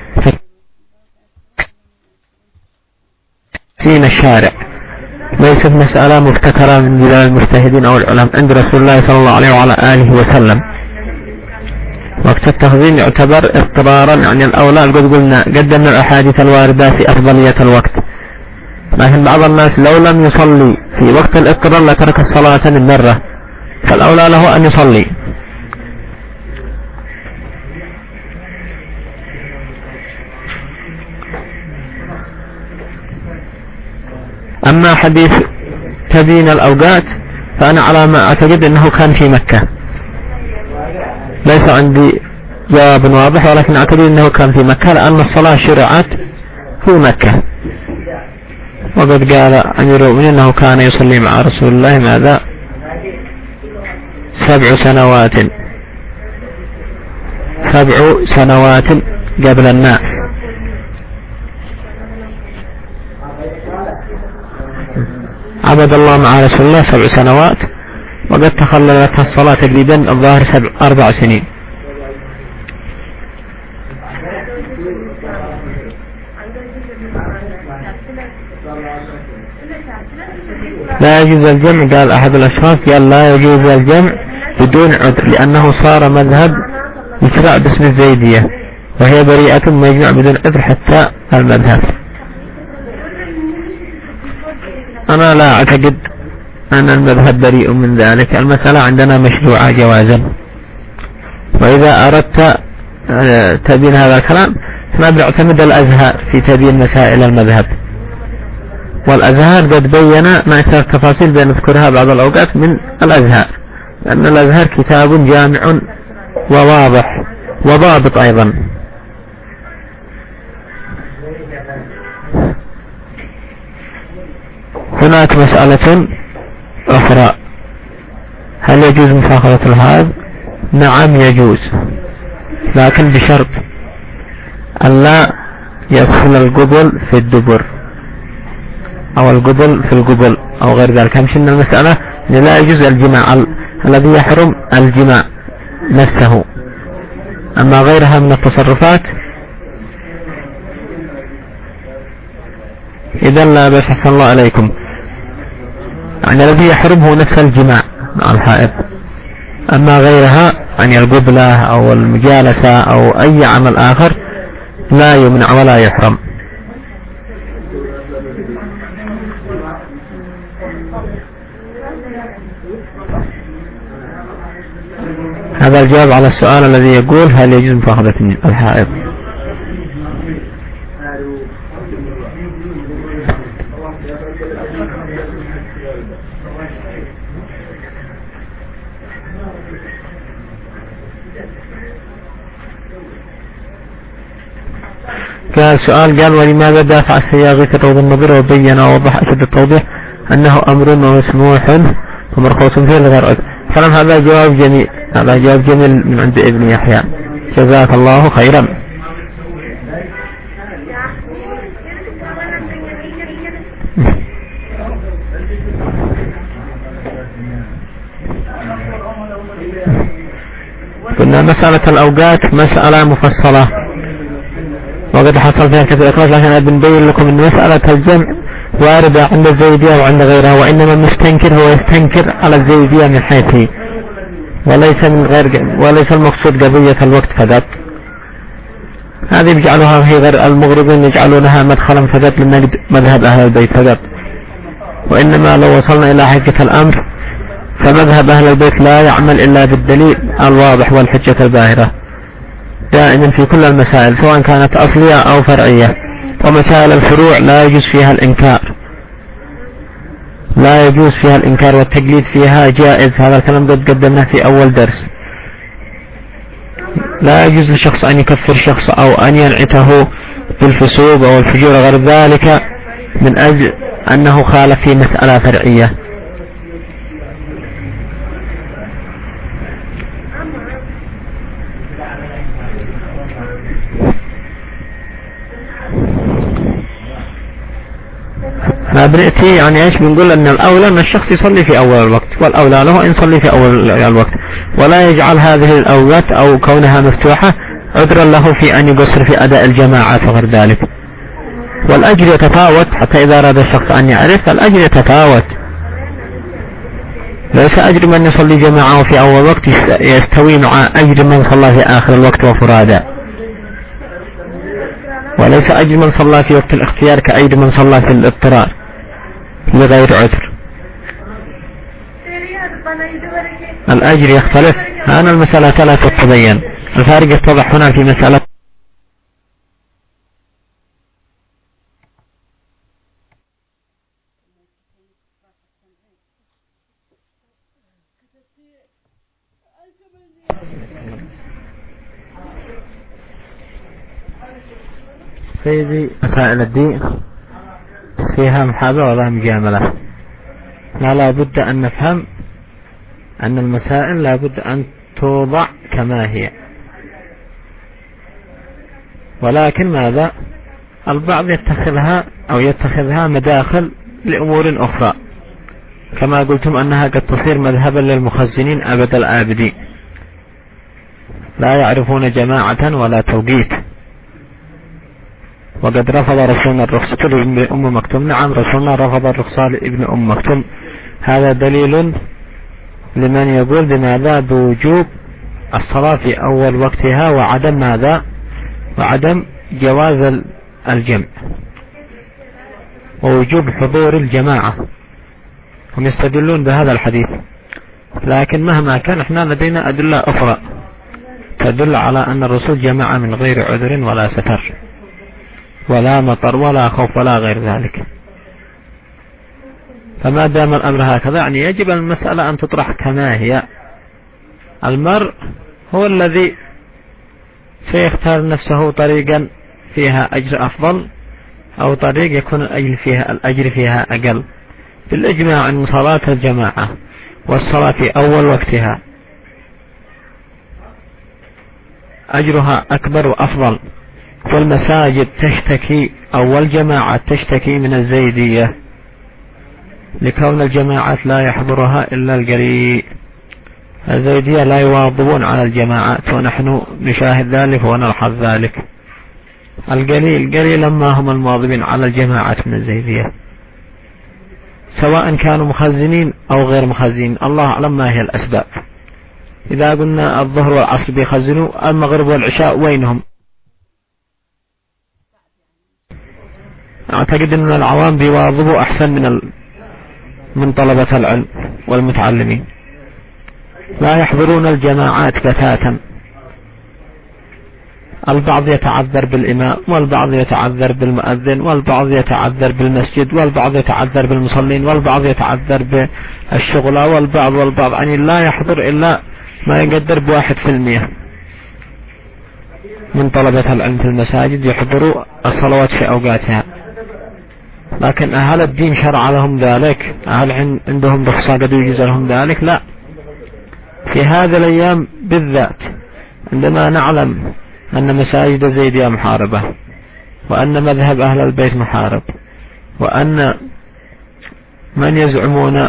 تقسيم الشارع، ليست مسألة مبتكرة من بلاد المجتهدين أو العلماء. عند رسول الله صلى الله عليه وعلى آله وسلم وقت التخزين يعتبر اضطرارا، يعني الأولى قد قلنا قدمنا الأحاديث الواردة في أفضلية الوقت، لكن بعض الناس لو لم يصلي في وقت الاضطرار لترك الصلاة من مرة، فالأولى له أن يصلي. أما حديث تبيين الأوقات فأنا على ما أعتقد أنه كان في مكة، ليس عندي جواب واضح، ولكن أعتقد أنه كان في مكة، لأن الصلاة شرعت في مكة. وقد قال أمير المؤمنين أنه كان يصلي مع رسول الله ماذا سبع سنوات سبع سنوات قبل الناس. عبد الله مع رسول الله سبع سنوات، وقد تخللت الصلاة تقريبا الظاهر سبع أربع سنين. لا يجوز الجمع، قال أحد الأشخاص قال لا يجوز الجمع بدون عذر، لأنه صار مذهب يشرع باسم الزيدية، وهي بريئة ما يجمع بدون عذر حتى المذهب. أنا لا أعتقد أن المذهب بريء من ذلك، المسألة عندنا مشروعة جوازا. وإذا أردت تبين هذا الكلام فما بنعتمد الأزهار في تبين مسائل المذهب، والأزهار قد بين ما أكثر التفاصيل بنذكرها بعض الأوقات من الأزهار، لأن الأزهار كتاب جامع وواضح وضابط أيضا. هناك مسألة أخرى، هل يجوز مفاخرة الهاب؟ نعم يجوز، لكن بشرط ألا يدخل القبل في الدبر أو القبل في القبل أو غير ذلك. همش إن المسألة لا يجوز الجماع الذي يحرم الجماع نفسه، أما غيرها من التصرفات إذا لا بس. أحسن الله عليكم. يعني الذي يحرمه نفس الجماع مع الحائض. أما غيرها يعني القبلة أو المجالسة أو أي عمل آخر لا يمنع ولا يحرم. هذا الجواب على السؤال الذي يقول هل يجوز مفاخذة الحائض. قال سؤال قال ولماذا دافع السياغي في روض النظر وبين ووضح أشد التوضيح أنه أمر مسموح ومرخوص فيه لغير عذر. كلام هذا جواب جميل. هذا جواب جميل من عند ابن يحيى جزاك الله خيرا. قلنا مسألة الأوقات مسألة مفصلة وقد حصل فيها كثير إخلاص، لكن بنبين لكم أن مسألة الجمع واردة عند الزيدية وعند غيرها، وإنما المستنكر هو يستنكر على الزيدية من حيث وليس من غير وليس المقصود قضية الوقت فقط. هذه يجعلها في غير المغربين يجعلونها مدخلا فقط للنقد مذهب أهل البيت فقط، وإنما لو وصلنا إلى حقيقة الأمر فمذهب أهل البيت لا يعمل إلا بالدليل الواضح والحجة الباهرة دائما في كل المسائل سواء كانت أصلية أو فرعية. ومسائل الفروع لا يجوز فيها الإنكار، لا يجوز فيها الإنكار والتقليد فيها جائز. هذا الكلام قد قدمناه في أول درس. لا يجوز لشخص أن يكفر شخص أو أن ينعته بالفسوق أو الفجور غير ذلك من أجل أنه خالف في مسألة فرعية. ما بنأتي يعني ايش بنقول ان الاولى ان الشخص يصلي في اول الوقت، والاولى له ان يصلي في اول الوقت، ولا يجعل هذه الاوقات او كونها مفتوحة عذرا له في ان يقصر في اداء الجماعات وغير ذلك. والاجر يتفاوت حتى اذا اراد الشخص ان يعرف الاجر يتفاوت. ليس اجر من يصلي جماعة في اول وقت يستوي مع اجر من صلى في اخر الوقت وفرادا، وليس أجر من صلى في وقت الاختيار كأجر من صلى في الاضطرار لغير عذر. الأجر يختلف. هنا المسألة لا تتبين، الفارق يتضح هنا في مسألة سيدي. مسائل الدين فيها محابة ولا مجاملة. لا بد أن نفهم أن المسائل لا بد أن توضع كما هي، ولكن ماذا البعض يتخذها أو يتخذها مداخل لأمور أخرى، كما قلتم أنها قد تصير مذهبا للمخزنين أبد الآبدين لا يعرفون جماعة ولا توقيت. وقد رفض رسولنا الرخصة لابن أم مكتوم. نعم رسولنا رفض الرخصة لابن أم مكتوم. هذا دليل لمن يقول بماذا بوجوب الصلاة في أول وقتها وعدم ماذا وعدم جواز الجمع ووجوب حضور الجماعة. هم يستدلون بهذا الحديث، لكن مهما كان احنا لدينا أدلة أخرى تدل على أن الرسول جمع من غير عذر ولا سفر ولا مطر ولا خوف ولا غير ذلك. فما دام الأمر هكذا يعني يجب المسألة أن تطرح كما هي. المرء هو الذي سيختار نفسه طريقا فيها أجر أفضل أو طريق يكون الأجر فيها, الأجر فيها أقل. بالإجماع أن صلاة الجماعة والصلاة في أول وقتها أجرها أكبر وأفضل، والمساجد تشتكي أو الجماعة تشتكي من الزيدية لكون الجماعات لا يحضرها إلا القليل. الزيدية لا يواظبون على الجماعات، ونحن نشاهد ذلك ونلحظ ذلك. القليل قليلا ما هم المواظبين على الجماعات من الزيدية، سواء كانوا مخزنين أو غير مخزنين. الله أعلم ما هي الأسباب. إذا قلنا الظهر والعصر بيخزنوا، المغرب والعشاء وينهم؟ أعتقد أن العوام بيواظبوا أحسن من ال... من طلبة العلم والمتعلمين، لا يحضرون الجماعات بتاتا. البعض يتعذر بالإمام، والبعض يتعذر بالمؤذن، والبعض يتعذر بالمسجد، والبعض يتعذر بالمصلين، والبعض يتعذر بالشغلة، والبعض والبعض يعني لا يحضر إلا ما يقدر بواحد في المية من طلبة العلم في المساجد يحضروا الصلوات في أوقاتها. لكن أهل الدين شرع لهم ذلك؟ أهل عندهم رخصة قد يجوز لهم ذلك؟ لا. في هذه الأيام بالذات عندما نعلم أن مساجد الزيدية محاربة، وأن مذهب أهل البيت محارب، وأن من يزعمون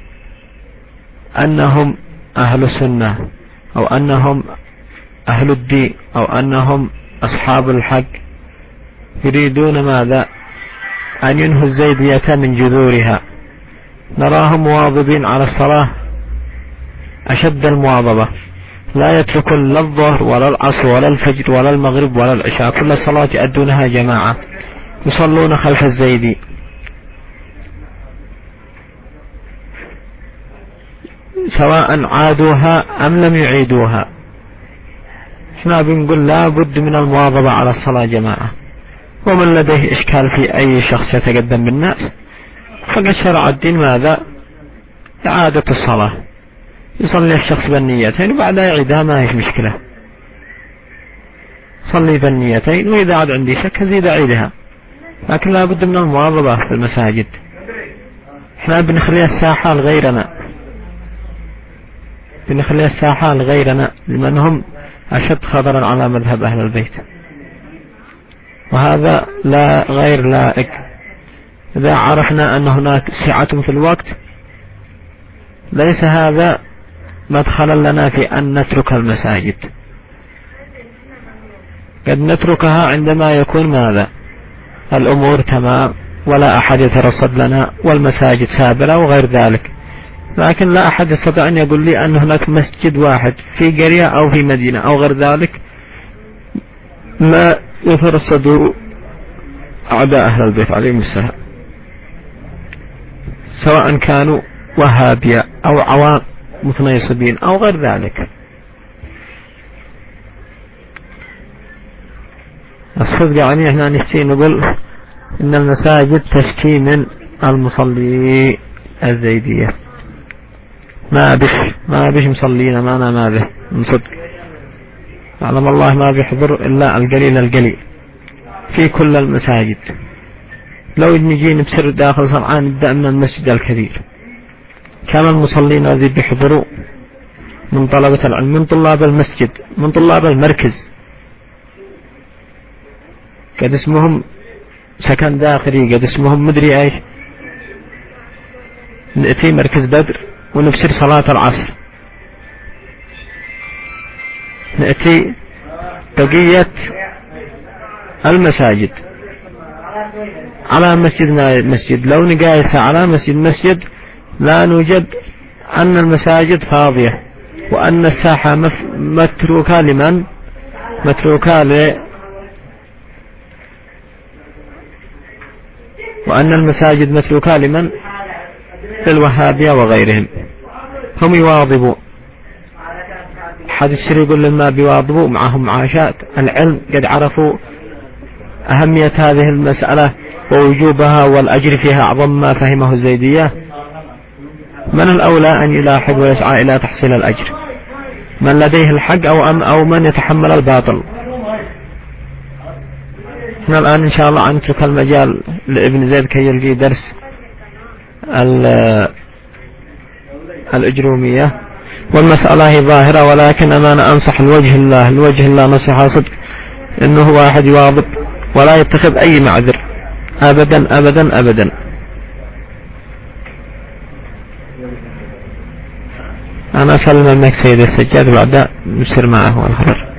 أنهم أهل السنة أو أنهم أهل الدين أو أنهم أصحاب الحق يريدون ماذا؟ أن ينهوا الزيدية من جذورها. نراهم مواظبين على الصلاة أشد المواظبة، لا يتركون لا الظهر ولا العصر ولا الفجر ولا المغرب ولا العشاء، كل الصلاة يؤدونها جماعة، يصلون خلف الزيدي. سواء عادوها أم لم يعيدوها، احنا بنقول لا بد من المواظبة على الصلاة جماعة. ومن لديه إشكال في أي شخص يتقدم بالناس فقد شرع الدين ماذا؟ إعادة الصلاة، يصلي الشخص بالنيتين وبعدها يعيدها، ما هيش مشكلة. صلي بالنيتين، وإذا عاد عندي شك هزيد أعيدها، لكن لا بد من المواظبة في المساجد. احنا بنخلي الساحة لغيرنا، بنخلي الساحة لغيرنا لمن هم أشد خطرا على مذهب أهل البيت، وهذا لا غير لائق. إذا عرفنا أن هناك سعة في الوقت ليس هذا مدخلا لنا في أن نترك المساجد، قد نتركها عندما يكون ماذا؟ الأمور تمام ولا أحد يترصد لنا والمساجد سابرة وغير ذلك. لكن لا أحد يستطيع أن يقول لي أن هناك مسجد واحد في قرية أو في مدينة أو غير ذلك لا يترصد أعداء أهل البيت عليهم السلام، سواء كانوا وهابية أو عوام متنيصبين أو غير ذلك. الصدق يعني احنا نشتي نقول إن المساجد تشكي من المصلي الزيدية، ما بش ما بش مصلينا ما أنا ما به من صدق. أعلم الله ما بيحضر إلا القليل القليل في كل المساجد. لو نجي نبصر داخل صنعاء نبدأ من المسجد الكبير، كم المصلين الذي بيحضروا من طلبة العلم، من طلاب المسجد، من طلاب المركز، قد اسمهم سكن داخلي، قد اسمهم مدري ايش. نأتي مركز بدر ونبصر صلاة العصر، نأتي بقية المساجد على مسجدنا مسجد، لو نقايسها على مسجد مسجد لا نوجد أن المساجد فاضية، وأن الساحة متروكة لمن؟ متروكة ل وأن المساجد متروكة لمن؟ للوهابية وغيرهم. هم يواظبوا، حديث الشريف يقول لما بيواظبوا معهم معاشات العلم، قد عرفوا أهمية هذه المسألة ووجوبها والأجر فيها أعظم ما فهمه الزيدية. من الأولى أن يلاحظ ويسعى إلى تحصيل الأجر؟ من لديه الحق أو أم أو من يتحمل الباطل؟ احنا الآن إن شاء الله نترك المجال لابن زيد كي يلقي درس الأجرومية، والمسألة هي ظاهرة، ولكن أمانة أنصح الوجه الله الوجه الله نصيحة صدق إنه واحد يواظب ولا يتخذ أي معذر أبدا أبدا أبدا. أنا أسأل منك سيد السجاد بعد نسر معه الخبر.